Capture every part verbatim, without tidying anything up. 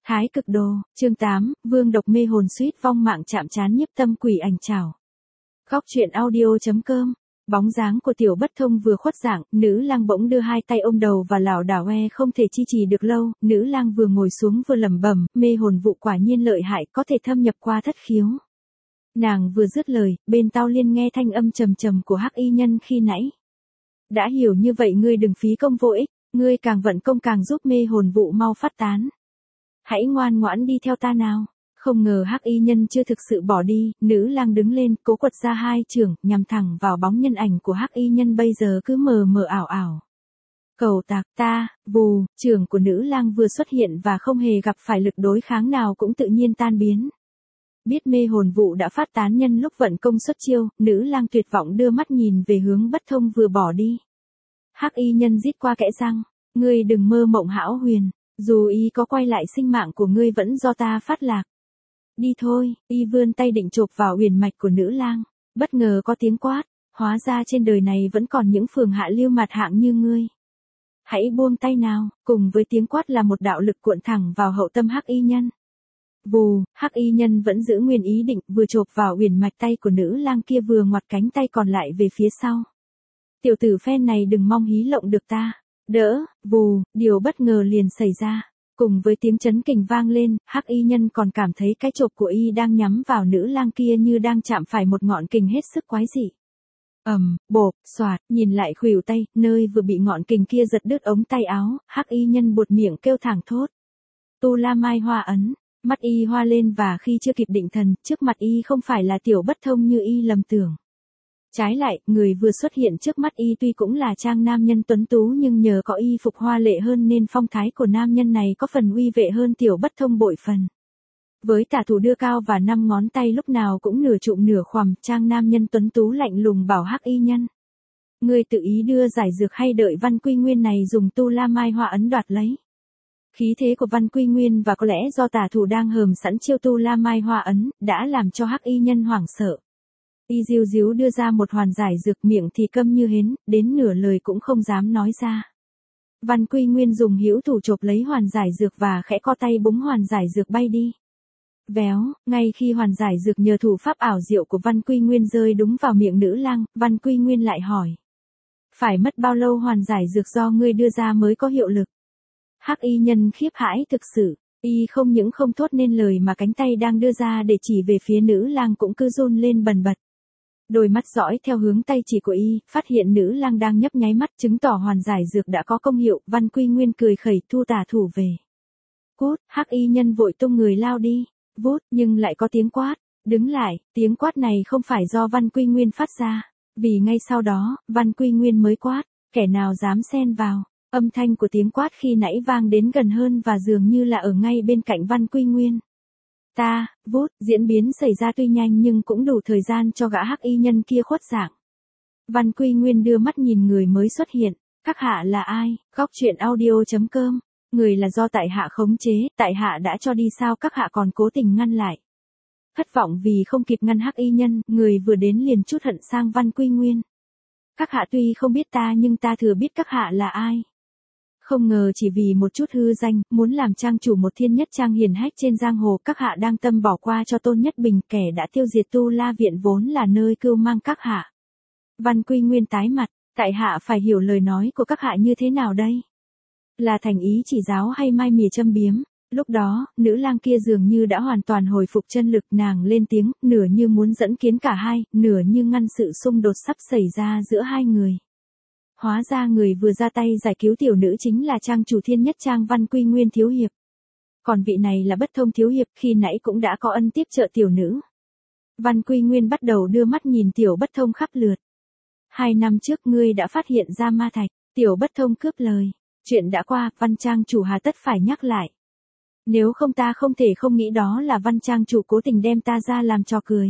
Thái cực đồ, chương tám, vương độc mê hồn suýt vong mạng chạm trán nhiếp tâm quỷ ảnh chảo. Góc truyện audio.com. Bóng dáng của Tiểu Bất Thông vừa khuất dạng, nữ lang bỗng đưa hai tay ôm đầu và lảo đảo e không thể chi trì được lâu, nữ lang vừa ngồi xuống vừa lẩm bẩm, mê hồn vụ quả nhiên lợi hại, có thể thâm nhập qua thất khiếu. Nàng vừa dứt lời, bên tai liên nghe thanh âm trầm trầm của Hắc Y Nhân khi nãy. Đã hiểu như vậy ngươi đừng phí công vô ích, ngươi càng vận công càng giúp mê hồn vụ mau phát tán. Hãy ngoan ngoãn đi theo ta nào. Không ngờ Hắc Y Nhân chưa thực sự bỏ đi, nữ lang đứng lên, cố quật ra hai chưởng, nhằm thẳng vào bóng nhân ảnh của Hắc Y Nhân bây giờ cứ mờ mờ ảo ảo. Cầu tạc ta, vù, chưởng của nữ lang vừa xuất hiện và không hề gặp phải lực đối kháng nào cũng tự nhiên tan biến. Biết mê hồn vụ đã phát tán nhân lúc vận công xuất chiêu, nữ lang tuyệt vọng đưa mắt nhìn về hướng Bất Thông vừa bỏ đi. Hắc Y Nhân rít qua kẽ răng, ngươi đừng mơ mộng hão huyền, dù y có quay lại sinh mạng của ngươi vẫn do ta phát lạc. Đi thôi, y vươn tay định chộp vào uyển mạch của nữ lang, bất ngờ có tiếng quát, hóa ra trên đời này vẫn còn những phường hạ lưu mạt hạng như ngươi. Hãy buông tay nào, cùng với tiếng quát là một đạo lực cuộn thẳng vào hậu tâm Hắc Y Nhân. Vù, Hắc Y Nhân vẫn giữ nguyên ý định, vừa chộp vào uyển mạch tay của nữ lang kia vừa ngoặt cánh tay còn lại về phía sau. Tiểu tử phen này đừng mong hí lộng được ta. Đỡ, vù, điều bất ngờ liền xảy ra. Cùng với tiếng chấn kình vang lên, Hắc Y Nhân còn cảm thấy cái chộp của y đang nhắm vào nữ lang kia như đang chạm phải một ngọn kình hết sức quái dị. Ầm, bộp, xoạt, nhìn lại khuỷu tay, nơi vừa bị ngọn kình kia giật đứt ống tay áo, Hắc Y Nhân buột miệng kêu thảng thốt. Tu La Mai Hoa ấn, mắt y hoa lên và khi chưa kịp định thần, trước mặt y không phải là Tiểu Bất Thông như y lầm tưởng. Trái lại, người vừa xuất hiện trước mắt y tuy cũng là trang nam nhân tuấn tú nhưng nhờ có y phục hoa lệ hơn nên phong thái của nam nhân này có phần uy vệ hơn Tiểu Bất Thông bội phần. Với tả thủ đưa cao và năm ngón tay lúc nào cũng nửa trụm nửa khoằm, trang nam nhân tuấn tú lạnh lùng bảo Hắc Y Nhân. Ngươi tự ý đưa giải dược hay đợi Văn Quy Nguyên này dùng Tu La Mai Hoa ấn đoạt lấy? Khí thế của Văn Quy Nguyên và có lẽ do tả thủ đang hờm sẵn chiêu Tu La Mai Hoa ấn, đã làm cho Hắc Y Nhân hoảng sợ. Y díu díu đưa ra một hoàn giải dược, miệng thì câm như hến, đến nửa lời cũng không dám nói ra. Văn Quy Nguyên dùng hữu thủ chộp lấy hoàn giải dược và khẽ co tay búng hoàn giải dược bay đi. Véo, ngay khi hoàn giải dược nhờ thủ pháp ảo diệu của Văn Quy Nguyên rơi đúng vào miệng nữ lang, Văn Quy Nguyên lại hỏi. Phải mất bao lâu hoàn giải dược do ngươi đưa ra mới có hiệu lực? Hắc Y Nhân khiếp hãi thực sự. Y không những không thốt nên lời mà cánh tay đang đưa ra để chỉ về phía nữ lang cũng cứ run lên bần bật. Đôi mắt dõi theo hướng tay chỉ của y, phát hiện nữ lang đang nhấp nháy mắt chứng tỏ hoàn giải dược đã có công hiệu, Văn Quy Nguyên cười khẩy thu tả thủ về. Cút, Hắc Y Nhân vội tung người lao đi, vút, nhưng lại có tiếng quát, đứng lại, tiếng quát này không phải do Văn Quy Nguyên phát ra, vì ngay sau đó, Văn Quy Nguyên mới quát, kẻ nào dám xen vào, âm thanh của tiếng quát khi nãy vang đến gần hơn và dường như là ở ngay bên cạnh Văn Quy Nguyên. Ta, vút, diễn biến xảy ra tuy nhanh nhưng cũng đủ thời gian cho gã Hắc Y Nhân kia khuất dạng. Văn Quy Nguyên đưa mắt nhìn người mới xuất hiện, các hạ là ai? Góc truyện audio.com, người là do tại hạ khống chế, tại hạ đã cho đi sao các hạ còn cố tình ngăn lại. Thất vọng vì không kịp ngăn Hắc Y Nhân, người vừa đến liền trút hận sang Văn Quy Nguyên. Các hạ tuy không biết ta nhưng ta thừa biết các hạ là ai. Không ngờ chỉ vì một chút hư danh, muốn làm trang chủ một thiên nhất trang hiển hách trên giang hồ, các hạ đang tâm bỏ qua cho Tôn Nhất Bình, kẻ đã tiêu diệt Tu La Viện vốn là nơi cưu mang các hạ. Văn Quy Nguyên tái mặt, tại hạ phải hiểu lời nói của các hạ như thế nào đây? Là thành ý chỉ giáo hay mai mỉa châm biếm? Lúc đó, nữ lang kia dường như đã hoàn toàn hồi phục chân lực, nàng lên tiếng, nửa như muốn dẫn kiến cả hai, nửa như ngăn sự xung đột sắp xảy ra giữa hai người. Hóa ra người vừa ra tay giải cứu tiểu nữ chính là trang chủ thiên nhất trang Văn Quy Nguyên thiếu hiệp. Còn vị này là Bất Thông thiếu hiệp, khi nãy cũng đã có ân tiếp trợ tiểu nữ. Văn Quy Nguyên bắt đầu đưa mắt nhìn Tiểu Bất Thông khắp lượt. Hai năm trước ngươi đã phát hiện ra ma thạch, Tiểu Bất Thông cướp lời. Chuyện đã qua, Văn trang chủ hà tất phải nhắc lại. Nếu không ta không thể không nghĩ đó là Văn trang chủ cố tình đem ta ra làm trò cười.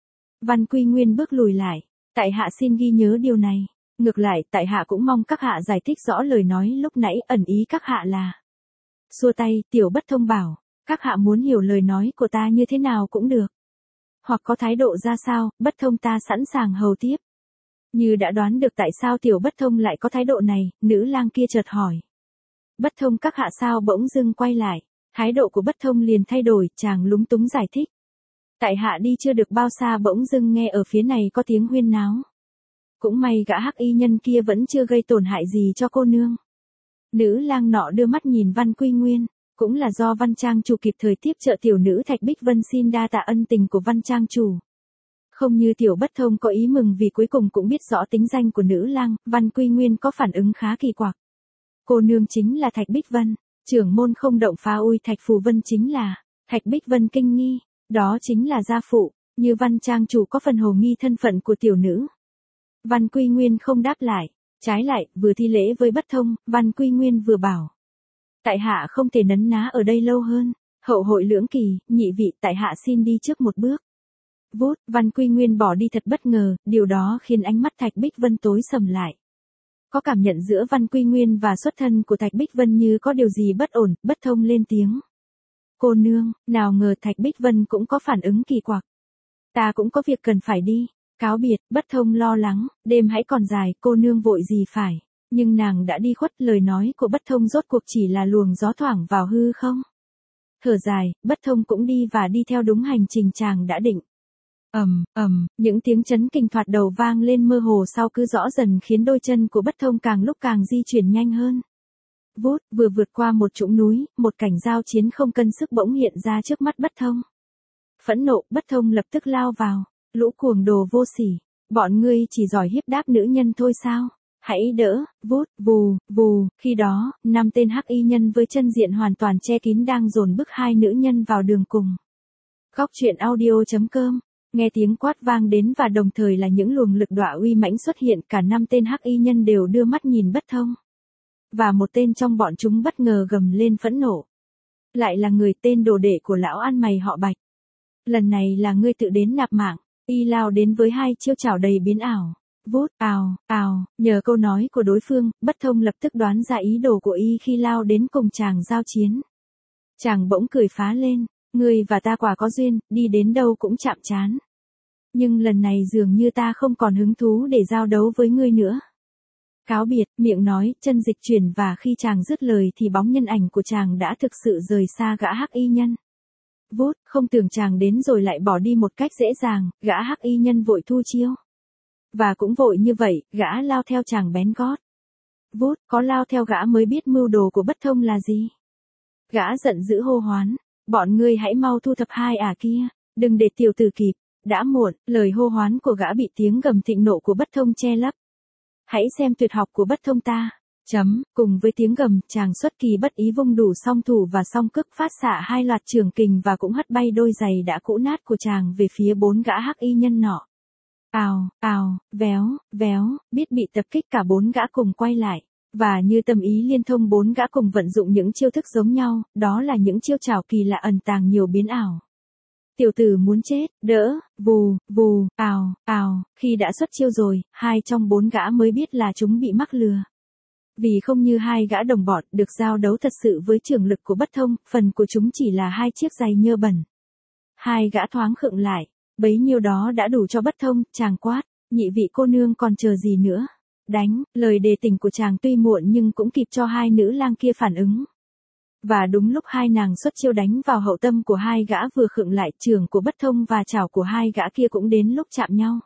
Văn Quy Nguyên bước lùi lại, tại hạ xin ghi nhớ điều này. Ngược lại, tại hạ cũng mong các hạ giải thích rõ lời nói lúc nãy, ẩn ý các hạ là. Xua tay, Tiểu Bất Thông bảo, các hạ muốn hiểu lời nói của ta như thế nào cũng được. Hoặc có thái độ ra sao, Bất Thông ta sẵn sàng hầu tiếp. Như đã đoán được tại sao Tiểu Bất Thông lại có thái độ này, nữ lang kia chợt hỏi. Bất Thông các hạ sao bỗng dưng quay lại. Thái độ của Bất Thông liền thay đổi, chàng lúng túng giải thích. Tại hạ đi chưa được bao xa bỗng dưng nghe ở phía này có tiếng huyên náo. Cũng may gã hắc y nhân kia vẫn chưa gây tổn hại gì cho cô nương. Nữ lang nọ đưa mắt nhìn Văn Quy Nguyên, cũng là do Văn Trang chủ kịp thời tiếp trợ tiểu nữ Thạch Bích Vân xin đa tạ ân tình của Văn Trang chủ. Không như tiểu Bất Thông có ý mừng vì cuối cùng cũng biết rõ tính danh của nữ lang, Văn Quy Nguyên có phản ứng khá kỳ quặc. Cô nương chính là Thạch Bích Vân, trưởng môn không động phá ui Thạch Phù Vân chính là, Thạch Bích Vân kinh nghi, đó chính là gia phụ, như Văn Trang chủ có phần hồ nghi thân phận của tiểu nữ. Văn Quy Nguyên không đáp lại, trái lại, vừa thi lễ với Bất Thông, Văn Quy Nguyên vừa bảo. Tại hạ không thể nấn ná ở đây lâu hơn, hậu hội lưỡng kỳ, nhị vị tại hạ xin đi trước một bước. Vút, Văn Quy Nguyên bỏ đi thật bất ngờ, điều đó khiến ánh mắt Thạch Bích Vân tối sầm lại. Có cảm nhận giữa Văn Quy Nguyên và xuất thân của Thạch Bích Vân như có điều gì bất ổn, Bất Thông lên tiếng. Cô nương, nào ngờ Thạch Bích Vân cũng có phản ứng kỳ quặc. Ta cũng có việc cần phải đi, cáo biệt, Bất Thông lo lắng, đêm hãy còn dài, cô nương vội gì phải, nhưng nàng đã đi khuất, lời nói của Bất Thông rốt cuộc chỉ là luồng gió thoảng vào hư không. Thở dài, Bất Thông cũng đi và đi theo đúng hành trình chàng đã định. Ầm, ầm, những tiếng chấn kinh thoạt đầu vang lên mơ hồ sau cứ rõ dần khiến đôi chân của Bất Thông càng lúc càng di chuyển nhanh hơn. Vút, vừa vượt qua một trũng núi, một cảnh giao chiến không cân sức bỗng hiện ra trước mắt Bất Thông. Phẫn nộ, Bất Thông lập tức lao vào, lũ cuồng đồ vô sỉ, bọn ngươi chỉ giỏi hiếp đáp nữ nhân thôi sao? Hãy đỡ, vút, vù, vù, khi đó, năm tên hắc y nhân với chân diện hoàn toàn che kín đang dồn bức hai nữ nhân vào đường cùng. Góc truyện audio chấm com. Nghe tiếng quát vang đến và đồng thời là những luồng lực đọa uy mãnh xuất hiện, cả năm tên hắc y nhân đều đưa mắt nhìn Bất Thông. Và một tên trong bọn chúng bất ngờ gầm lên phẫn nộ. Lại là người tên đồ đệ của lão ăn mày họ Bạch. Lần này là ngươi tự đến nạp mạng, y lao đến với hai chiêu chảo đầy biến ảo. Vút, ào, ào, nhờ câu nói của đối phương, Bất Thông lập tức đoán ra ý đồ của y khi lao đến cùng chàng giao chiến. Chàng bỗng cười phá lên. Ngươi và ta quả có duyên, đi đến đâu cũng chạm trán. Nhưng lần này dường như ta không còn hứng thú để giao đấu với ngươi nữa. Cáo biệt, miệng nói, chân dịch chuyển và khi chàng dứt lời thì bóng nhân ảnh của chàng đã thực sự rời xa gã hắc y nhân. Vút, không tưởng chàng đến rồi lại bỏ đi một cách dễ dàng, gã hắc y nhân vội thu chiêu. Và cũng vội như vậy, gã lao theo chàng bén gót. Vút, có lao theo gã mới biết mưu đồ của Bất Thông là gì. Gã giận dữ hô hoán. Bọn ngươi hãy mau thu thập hai ả kia, đừng để tiểu tử kịp, đã muộn, lời hô hoán của gã bị tiếng gầm thịnh nộ của Bất Thông che lấp. Hãy xem tuyệt học của Bất Thông ta, chấm, cùng với tiếng gầm, chàng xuất kỳ bất ý vung đủ song thủ và song cước phát xạ hai loạt trường kình và cũng hất bay đôi giày đã cũ nát của chàng về phía bốn gã hắc y nhân nọ. Ào, ào, véo, véo, biết bị tập kích cả bốn gã cùng quay lại. Và như tâm ý liên thông bốn gã cùng vận dụng những chiêu thức giống nhau, đó là những chiêu trảo kỳ lạ ẩn tàng nhiều biến ảo. Tiểu tử muốn chết, đỡ, vù, vù, ào, ào, khi đã xuất chiêu rồi, hai trong bốn gã mới biết là chúng bị mắc lừa. Vì không như hai gã đồng bọn được giao đấu thật sự với trường lực của Bất Thông, phần của chúng chỉ là hai chiếc giày nhơ bẩn. Hai gã thoáng khựng lại, bấy nhiêu đó đã đủ cho Bất Thông, chàng quát, nhị vị cô nương còn chờ gì nữa. Đánh, lời đề tình của chàng tuy muộn nhưng cũng kịp cho hai nữ lang kia phản ứng. Và đúng lúc hai nàng xuất chiêu đánh vào hậu tâm của hai gã vừa khựng lại, trường của Bất Thông và chảo của hai gã kia cũng đến lúc chạm nhau.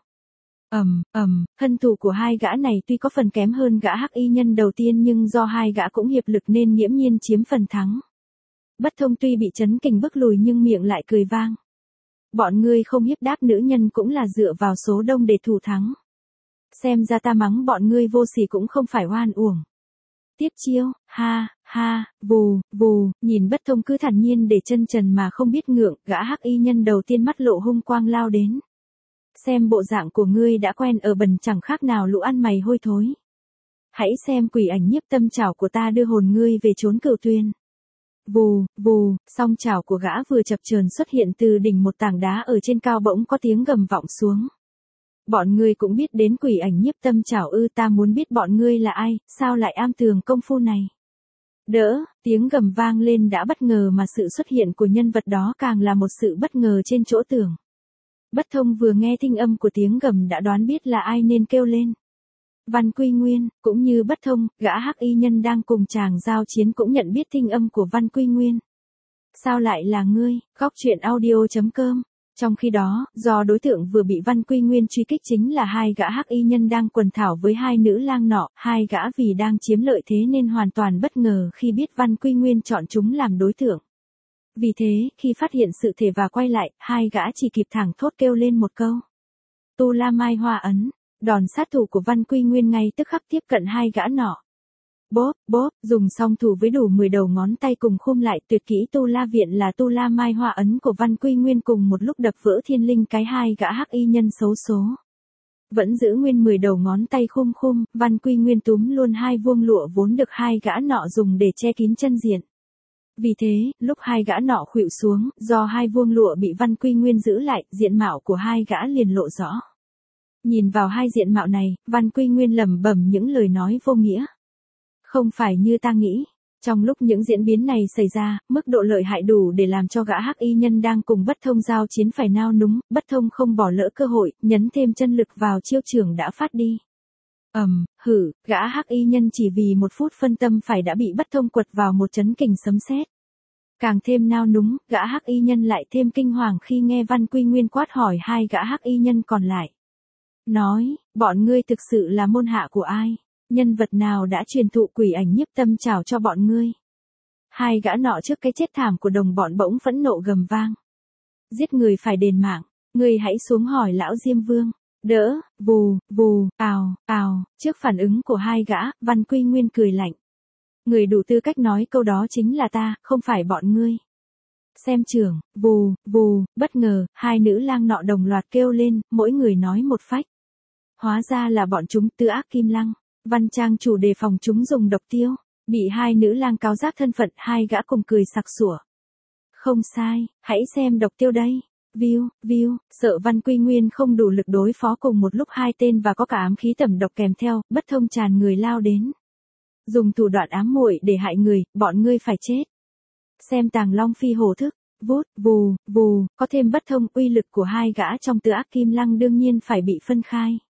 Ầm, ầm, thân thủ của hai gã này tuy có phần kém hơn gã hắc y nhân đầu tiên nhưng do hai gã cũng hiệp lực nên nghiễm nhiên chiếm phần thắng. Bất Thông tuy bị chấn kình bức lùi nhưng miệng lại cười vang. Bọn ngươi không hiếp đáp nữ nhân cũng là dựa vào số đông để thủ thắng. Xem ra ta mắng bọn ngươi vô sỉ cũng không phải oan uổng. Tiếp chiêu, ha, ha, vù, vù, nhìn Bất Thông cứ thản nhiên để chân trần mà không biết ngượng, gã hắc y nhân đầu tiên mắt lộ hung quang lao đến. Xem bộ dạng của ngươi đã quen ở bần chẳng khác nào lũ ăn mày hôi thối. Hãy xem quỷ ảnh nhiếp tâm chảo của ta đưa hồn ngươi về chốn Cửu Tuyền. Vù, vù, song chảo của gã vừa chập chờn xuất hiện từ đỉnh một tảng đá ở trên cao bỗng có tiếng gầm vọng xuống. Bọn ngươi cũng biết đến quỷ ảnh nhiếp tâm chảo ư, ta muốn biết bọn ngươi là ai, sao lại am tường công phu này. Đỡ, tiếng gầm vang lên đã bất ngờ mà sự xuất hiện của nhân vật đó càng là một sự bất ngờ trên chỗ tưởng. Bất Thông vừa nghe thinh âm của tiếng gầm đã đoán biết là ai nên kêu lên. Văn Quy Nguyên, cũng như Bất Thông, gã hắc y nhân đang cùng chàng giao chiến cũng nhận biết thinh âm của Văn Quy Nguyên. Sao lại là ngươi? Góc chuyện audio.com. Trong khi đó, do đối tượng vừa bị Văn Quy Nguyên truy kích chính là hai gã hắc y nhân đang quần thảo với hai nữ lang nọ, hai gã vì đang chiếm lợi thế nên hoàn toàn bất ngờ khi biết Văn Quy Nguyên chọn chúng làm đối tượng. Vì thế, khi phát hiện sự thể và quay lại, hai gã chỉ kịp thẳng thốt kêu lên một câu. Tu La Mai Hoa Ấn, đòn sát thủ của Văn Quy Nguyên ngay tức khắc tiếp cận hai gã nọ. Bóp, bóp, dùng song thủ với đủ mười đầu ngón tay cùng khum lại tuyệt kỹ Tu La Viện là Tu La Mai Hoa Ấn của Văn Quy Nguyên cùng một lúc đập vỡ thiên linh cái hai gã hắc y nhân xấu số. Vẫn giữ nguyên mười đầu ngón tay khum khum, Văn Quy Nguyên túm luôn hai vuông lụa vốn được hai gã nọ dùng để che kín chân diện. Vì thế, lúc hai gã nọ khuỵu xuống, do hai vuông lụa bị Văn Quy Nguyên giữ lại, diện mạo của hai gã liền lộ rõ. Nhìn vào hai diện mạo này, Văn Quy Nguyên lẩm bẩm những lời nói vô nghĩa. Không phải như ta nghĩ. Trong lúc những diễn biến này xảy ra, mức độ lợi hại đủ để làm cho gã hắc y nhân đang cùng Bất Thông giao chiến phải nao núng, Bất Thông không bỏ lỡ cơ hội, nhấn thêm chân lực vào chiêu trưởng đã phát đi. Ầm, um, hử, gã hắc y nhân chỉ vì một phút phân tâm phải đã bị Bất Thông quật vào một chấn kình sấm sét. Càng thêm nao núng, gã hắc y nhân lại thêm kinh hoàng khi nghe Văn Quy Nguyên quát hỏi hai gã hắc y nhân còn lại. Nói, bọn ngươi thực sự là môn hạ của ai? Nhân vật nào đã truyền thụ quỷ ảnh nhiếp tâm trảo cho bọn ngươi? Hai gã nọ trước cái chết thảm của đồng bọn bỗng phẫn nộ gầm vang. Giết người phải đền mạng, ngươi hãy xuống hỏi lão Diêm Vương. Đỡ, vù, vù, ào, ào, trước phản ứng của hai gã, Văn Quy Nguyên cười lạnh. Người đủ tư cách nói câu đó chính là ta, không phải bọn ngươi. Xem trưởng, vù, vù, bất ngờ, hai nữ lang nọ đồng loạt kêu lên, mỗi người nói một phách. Hóa ra là bọn chúng Tư Ác Kim Lăng. Văn trang chủ đề phòng chúng dùng độc tiêu, bị hai nữ lang cáo giác thân phận, hai gã cùng cười sặc sủa. Không sai, hãy xem độc tiêu đây. View, view, sợ Văn Quy Nguyên không đủ lực đối phó cùng một lúc hai tên và có cả ám khí tẩm độc kèm theo, Bất Thông tràn người lao đến. Dùng thủ đoạn ám muội để hại người, bọn ngươi phải chết. Xem Tàng Long Phi hổ thức, vút, vù, vù, có thêm Bất Thông, uy lực của hai gã trong Tư Ác Kim Lăng đương nhiên phải bị phân khai.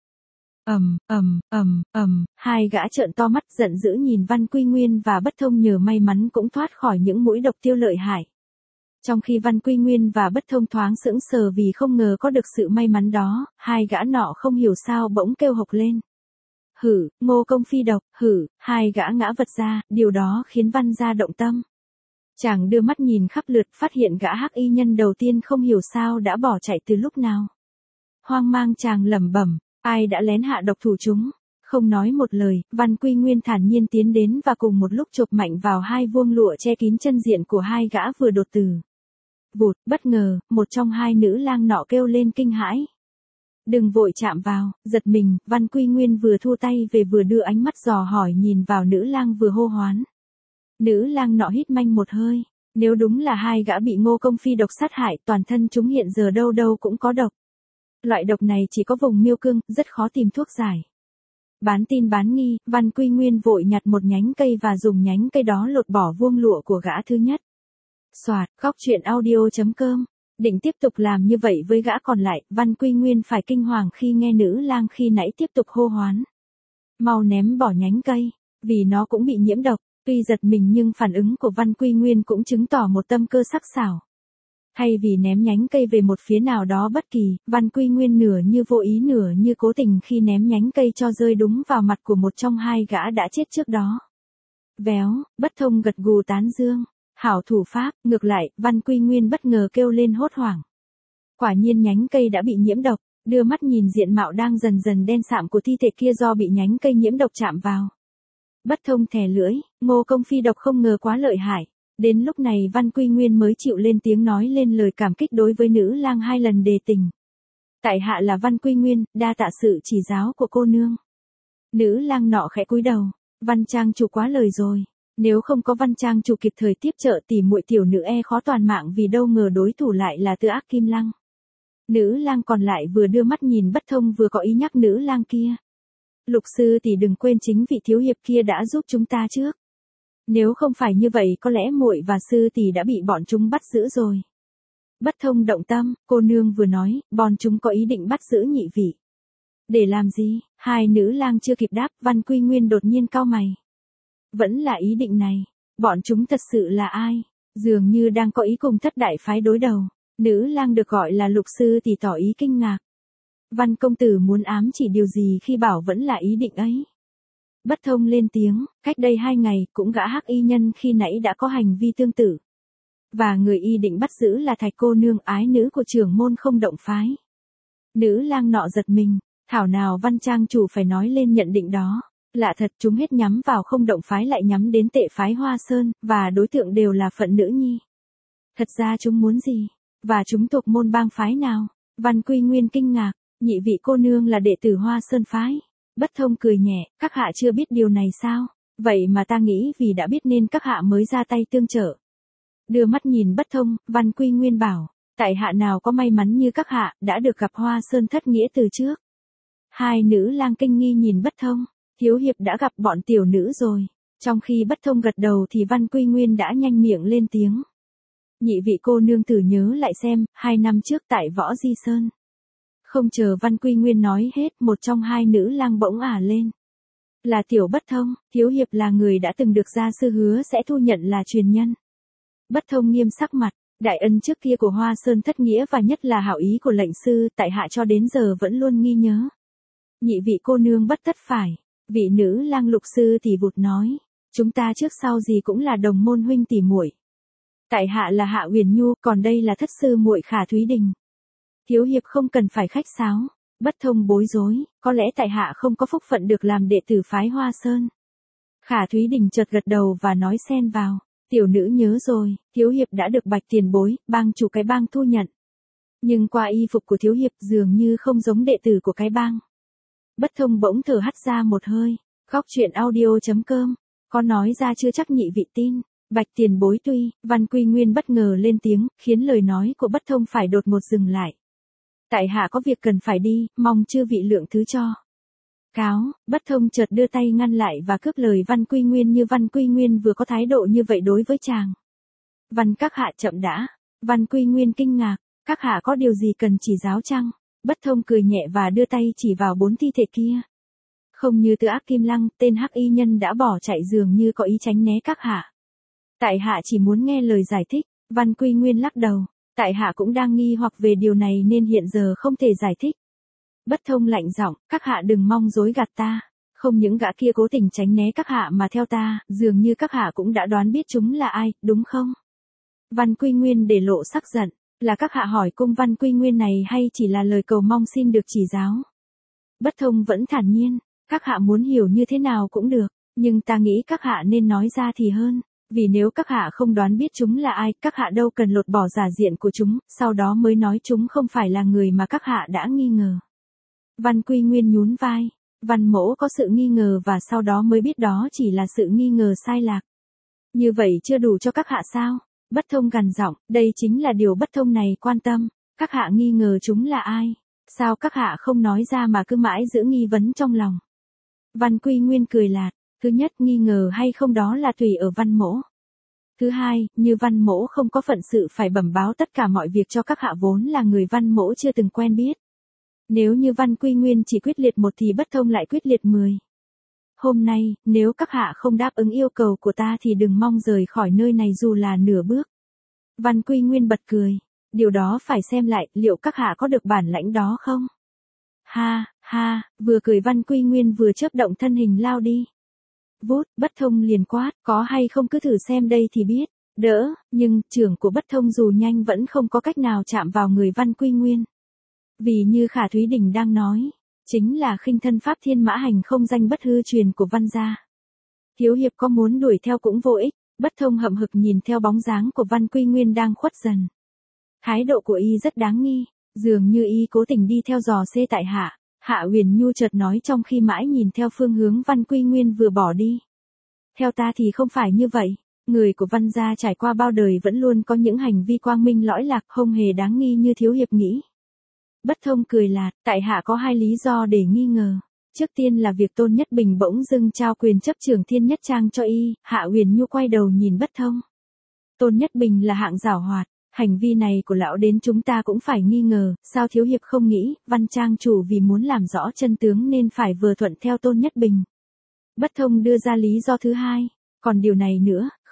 Ầm, ầm, ầm, ầm, hai gã trợn to mắt giận dữ nhìn Văn Quy Nguyên và Bất Thông nhờ may mắn cũng thoát khỏi những mũi độc tiêu lợi hại. Trong khi Văn Quy Nguyên và Bất Thông thoáng sững sờ vì không ngờ có được sự may mắn đó, hai gã nọ không hiểu sao bỗng kêu hộc lên. Hử, Ngô Công phi độc, hử, hai gã ngã vật ra, điều đó khiến Văn gia động tâm. Chàng đưa mắt nhìn khắp lượt phát hiện gã hắc y nhân đầu tiên không hiểu sao đã bỏ chạy từ lúc nào. Hoang mang chàng lẩm bẩm. Ai đã lén hạ độc thủ chúng? Không nói một lời, Văn Quy Nguyên thản nhiên tiến đến và cùng một lúc chộp mạnh vào hai vuông lụa che kín chân diện của hai gã vừa đột tử. Vụt, bất ngờ, một trong hai nữ lang nọ kêu lên kinh hãi. Đừng vội chạm vào, giật mình, Văn Quy Nguyên vừa thu tay về vừa đưa ánh mắt dò hỏi nhìn vào nữ lang vừa hô hoán. Nữ lang nọ hít manh một hơi, nếu đúng là hai gã bị Ngô Công phi độc sát hại, toàn thân chúng hiện giờ đâu đâu cũng có độc. Loại độc này chỉ có vùng miêu cương, rất khó tìm thuốc giải. Bán tin bán nghi, Văn Quy Nguyên vội nhặt một nhánh cây và dùng nhánh cây đó lột bỏ vuông lụa của gã thứ nhất. Soạt, góc chuyện audio.com. Định tiếp tục làm như vậy với gã còn lại, Văn Quy Nguyên phải kinh hoàng khi nghe nữ lang khi nãy tiếp tục hô hoán. Mau ném bỏ nhánh cây, vì nó cũng bị nhiễm độc. Tuy giật mình nhưng phản ứng của Văn Quy Nguyên cũng chứng tỏ một tâm cơ sắc sảo. Thay vì ném nhánh cây về một phía nào đó bất kỳ, Văn Quy Nguyên nửa như vô ý nửa như cố tình khi ném nhánh cây cho rơi đúng vào mặt của một trong hai gã đã chết trước đó. Véo, Bất Thông gật gù tán dương. Hảo thủ pháp, ngược lại, Văn Quy Nguyên bất ngờ kêu lên hốt hoảng. Quả nhiên nhánh cây đã bị nhiễm độc, đưa mắt nhìn diện mạo đang dần dần đen sạm của thi thể kia do bị nhánh cây nhiễm độc chạm vào. Bất Thông thè lưỡi, Ngô Công phi độc không ngờ quá lợi hại. Đến lúc này Văn Quy Nguyên mới chịu lên tiếng nói lên lời cảm kích đối với nữ lang hai lần đề tình. Tại hạ là Văn Quy Nguyên, đa tạ sự chỉ giáo của cô nương. Nữ lang nọ khẽ cúi đầu, Văn trang chủ quá lời rồi. Nếu không có Văn trang chủ kịp thời tiếp trợ thì muội tiểu nữ e khó toàn mạng vì đâu ngờ đối thủ lại là Tư Ác Kim Lăng. Nữ lang còn lại vừa đưa mắt nhìn Bất Thông vừa có ý nhắc nữ lang kia. Lục sư tỷ đừng quên chính vị thiếu hiệp kia đã giúp chúng ta trước. Nếu không phải như vậy có lẽ muội và sư tỷ đã bị bọn chúng bắt giữ rồi. Bất Thông động tâm, cô nương vừa nói, bọn chúng có ý định bắt giữ nhị vị. Để làm gì? Hai nữ lang chưa kịp đáp, Văn Quy Nguyên đột nhiên cau mày. Vẫn là ý định này. Bọn chúng thật sự là ai? dường như đang có ý cùng thất đại phái đối đầu. Nữ lang được gọi là Lục sư thì tỏ ý kinh ngạc. Văn công tử muốn ám chỉ điều gì khi bảo vẫn là ý định ấy? Bất Thông lên tiếng, cách đây hai ngày, cũng gã hắc y nhân khi nãy đã có hành vi tương tự. Và người y định bắt giữ là Thạch cô nương, ái nữ của trưởng môn Không Động phái. Nữ lang nọ giật mình, thảo nào Văn trang chủ phải nói lên nhận định đó. Lạ thật, chúng hết nhắm vào Không Động phái lại nhắm đến Tệ phái Hoa Sơn, và đối tượng đều là phận nữ nhi. Thật ra chúng muốn gì? Và chúng thuộc môn bang phái nào? Văn Quy Nguyên kinh ngạc, nhị vị cô nương là đệ tử Hoa Sơn phái. Bất Thông cười nhẹ, các hạ chưa biết điều này sao? Vậy mà ta nghĩ vì đã biết nên các hạ mới ra tay tương trợ. Đưa mắt nhìn Bất Thông, Văn Quy Nguyên bảo, tại hạ nào có may mắn như các hạ, đã được gặp Hoa Sơn thất nghĩa từ trước. Hai nữ lang kinh nghi nhìn Bất Thông, Thiếu hiệp đã gặp bọn tiểu nữ rồi. Trong khi Bất Thông gật đầu thì Văn Quy Nguyên đã nhanh miệng lên tiếng. Nhị vị cô nương thử nhớ lại xem, hai năm trước tại Võ Di Sơn. Không chờ Văn Quy Nguyên nói hết, một trong hai nữ lang bỗng ả lên. Là tiểu Bất Thông, Thiếu hiệp là người đã từng được gia sư hứa sẽ thu nhận là truyền nhân. Bất Thông nghiêm sắc mặt, đại ân trước kia của Hoa Sơn thất nghĩa và nhất là hảo ý của lệnh sư, tại hạ cho đến giờ vẫn luôn nghi nhớ. Nhị vị cô nương bất tất phải. Vị nữ lang Lục sư thì vụt nói, chúng ta trước sau gì cũng là đồng môn huynh tỷ muội. Tại hạ là Hạ Uyển Nhu, còn đây là thất sư muội Khả Thúy Đình. Thiếu hiệp không cần phải khách sáo. Bất Thông bối rối, có lẽ tại hạ không có phúc phận được làm đệ tử phái Hoa Sơn. Khả Thúy Đình chợt gật đầu và nói xen vào, tiểu nữ nhớ rồi, thiếu hiệp đã được Bạch tiền bối, bang chủ cái bang thu nhận. Nhưng qua y phục của thiếu hiệp dường như không giống đệ tử của cái bang. Bất Thông bỗng thở hắt ra một hơi, góc truyện audio chấm com, có nói ra chưa chắc nhị vị tin. Bạch tiền bối tuy, Văn Quy Nguyên bất ngờ lên tiếng, khiến lời nói của Bất Thông phải đột ngột dừng lại. Tại hạ có việc cần phải đi, mong chư vị lượng thứ cho. Cáo, Bất Thông chợt đưa tay ngăn lại và cướp lời Văn Quy Nguyên như Văn Quy Nguyên vừa có thái độ như vậy đối với chàng. Văn các hạ chậm đã. Văn Quy Nguyên kinh ngạc, các hạ có điều gì cần chỉ giáo chăng? Bất Thông cười nhẹ và đưa tay chỉ vào bốn thi thể kia. Không như Từ Ác Kim Lăng, tên hắc y nhân đã bỏ chạy dường như có ý tránh né các hạ. Tại hạ chỉ muốn nghe lời giải thích. Văn Quy Nguyên lắc đầu, tại hạ cũng đang nghi hoặc về điều này nên hiện giờ không thể giải thích. Bất Thông lạnh giọng, các hạ đừng mong dối gạt ta. Không những gã kia cố tình tránh né các hạ mà theo ta, dường như các hạ cũng đã đoán biết chúng là ai, đúng không? Văn Quy Nguyên để lộ sắc giận, là các hạ hỏi cung Văn Quy Nguyên này hay chỉ là lời cầu mong xin được chỉ giáo? Bất Thông vẫn thản nhiên, các hạ muốn hiểu như thế nào cũng được, nhưng ta nghĩ các hạ nên nói ra thì hơn. Vì nếu các hạ không đoán biết chúng là ai, các hạ đâu cần lột bỏ giả diện của chúng, sau đó mới nói chúng không phải là người mà các hạ đã nghi ngờ. Văn Quy Nguyên nhún vai, Văn mỗ có sự nghi ngờ và sau đó mới biết đó chỉ là sự nghi ngờ sai lạc. Như vậy chưa đủ cho các hạ sao? Bất Thông gằn giọng, đây chính là điều Bất Thông này quan tâm, các hạ nghi ngờ chúng là ai? Sao các hạ không nói ra mà cứ mãi giữ nghi vấn trong lòng? Văn Quy Nguyên cười lạt. Thứ nhất, nghi ngờ hay không đó là tùy ở Văn mỗ. Thứ hai, như Văn mỗ không có phận sự phải bẩm báo tất cả mọi việc cho các hạ vốn là người Văn mỗ chưa từng quen biết. Nếu như Văn Quy Nguyên chỉ quyết liệt một thì Bất Thông lại quyết liệt mười. Hôm nay, nếu các hạ không đáp ứng yêu cầu của ta thì đừng mong rời khỏi nơi này dù là nửa bước. Văn Quy Nguyên bật cười. Điều đó phải xem lại, liệu các hạ có được bản lãnh đó không? Ha, ha, vừa cười Văn Quy Nguyên vừa chớp động thân hình lao đi. Vút, Bất Thông liền quát, có hay không cứ thử xem đây thì biết. Đỡ, nhưng, trưởng của Bất Thông dù nhanh vẫn không có cách nào chạm vào người Văn Quy Nguyên. Vì như Khả Thúy Đình đang nói, chính là khinh thân pháp thiên mã hành không danh bất hư truyền của Văn gia. Thiếu hiệp có muốn đuổi theo cũng vô ích. Bất Thông hậm hực nhìn theo bóng dáng của Văn Quy Nguyên đang khuất dần. Thái độ của y rất đáng nghi, dường như y cố tình đi theo dò xê tại hạ. Hạ Uyển Nhu chợt nói trong khi mãi nhìn theo phương hướng Văn Quy Nguyên vừa bỏ đi. Theo ta thì không phải như vậy, người của Văn gia trải qua bao đời vẫn luôn có những hành vi quang minh lõi lạc, không hề đáng nghi như thiếu hiệp nghĩ. Bất Thông cười lạt, tại hạ có hai lý do để nghi ngờ. Trước tiên là việc Tôn Nhất Bình bỗng dưng trao quyền chấp trưởng Thiên Nhất Trang cho y. Hạ Uyển Nhu quay đầu nhìn Bất Thông. Tôn Nhất Bình là hạng giảo hoạt. Hành vi này của lão đến chúng ta cũng phải nghi ngờ, sao thiếu hiệp không nghĩ, Văn trang chủ vì muốn làm rõ chân tướng nên phải vừa thuận theo Tôn Nhất Bình. Bất Thông đưa ra lý do thứ hai, còn điều này nữa,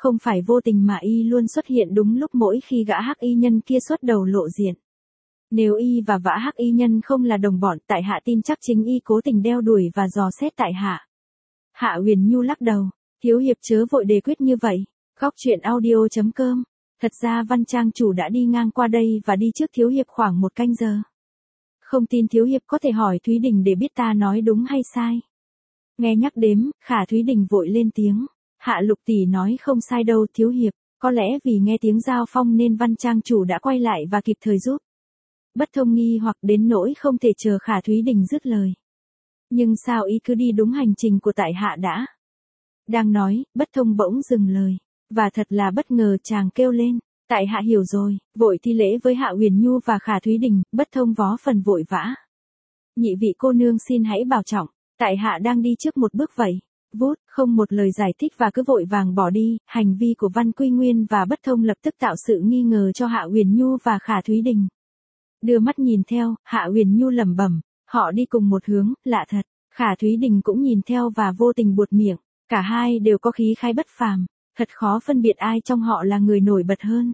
Không phải vô tình mà y luôn xuất hiện đúng lúc mỗi khi gã hắc y nhân kia xuất đầu lộ diện. Nếu y và gã hắc y nhân không là đồng bọn, tại hạ tin chắc chính y cố tình đeo đuổi và dò xét tại hạ. Hạ Huyền Nhu lắc đầu, thiếu hiệp chớ vội đề quyết như vậy. Góc truyện audio chấm com. Thật ra Văn trang chủ đã đi ngang qua đây và đi trước thiếu hiệp khoảng một canh giờ. Không tin thiếu hiệp có thể hỏi Thúy Đình để biết ta nói đúng hay sai. Nghe nhắc đếm, Khả Thúy Đình vội lên tiếng. Hạ Lục tỷ nói không sai đâu thiếu hiệp, có lẽ vì nghe tiếng giao phong nên Văn trang chủ đã quay lại và kịp thời giúp. Bất Thông nghi hoặc đến nỗi không thể chờ Khả Thúy Đình dứt lời. Nhưng sao ý cứ đi đúng hành trình của tại hạ đã? Đang nói, Bất Thông bỗng dừng lời. Và thật là bất ngờ chàng kêu lên. Tại hạ hiểu rồi, vội thi lễ với Hạ Huyền Nhu và Khả Thúy Đình, Bất Thông vó phần vội vã. Nhị vị cô nương xin hãy bảo trọng, tại hạ đang đi trước một bước vậy. Vút, không một lời giải thích và cứ vội vàng bỏ đi, hành vi của Văn Quy Nguyên và Bất Thông lập tức tạo sự nghi ngờ cho Hạ Huyền Nhu và Khả Thúy Đình. Đưa mắt nhìn theo, Hạ Huyền Nhu lẩm bẩm, họ đi cùng một hướng, lạ thật. Khả Thúy Đình cũng nhìn theo và vô tình buột miệng, cả hai đều có khí khái bất phàm, thật khó phân biệt ai trong họ là người nổi bật hơn.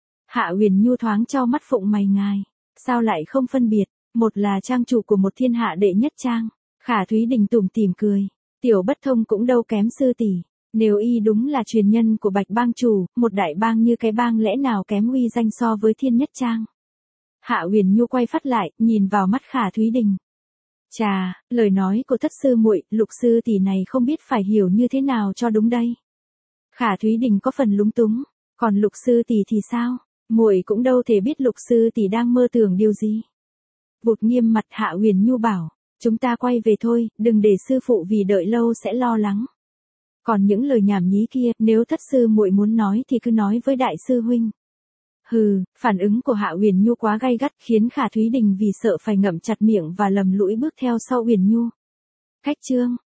Hạ Huyền Nhu thoáng cho mắt phụng mày ngài, sao lại không phân biệt, một là trang chủ của một thiên hạ đệ nhất trang. Khả Thúy Đình tủm tỉm cười, tiểu Bất Thông cũng đâu kém sư tỷ, nếu y đúng là truyền nhân của Bạch bang chủ, một đại bang như cái bang lẽ nào kém uy danh so với thiên nhất trang. Hạ Huyền Nhu quay phát lại, nhìn vào mắt Khả Thúy Đình. Chà, lời nói của thất sư muội, Lục sư tỷ này không biết phải hiểu như thế nào cho đúng đây. Khả Thúy Đình có phần lúng túng, còn Lục sư tỷ thì sao? Muội cũng đâu thể biết Lục sư tỷ đang mơ tưởng điều gì. Vụt nghiêm mặt Hạ Huyền Nhu bảo, chúng ta quay về thôi, đừng để sư phụ vì đợi lâu sẽ lo lắng. Còn những lời nhảm nhí kia, nếu thất sư muội muốn nói thì cứ nói với đại sư huynh. Hừ, phản ứng của Hạ Huyền Nhu quá gay gắt khiến Khả Thúy Đình vì sợ phải ngậm chặt miệng và lầm lũi bước theo sau Huyền Nhu. Cách chương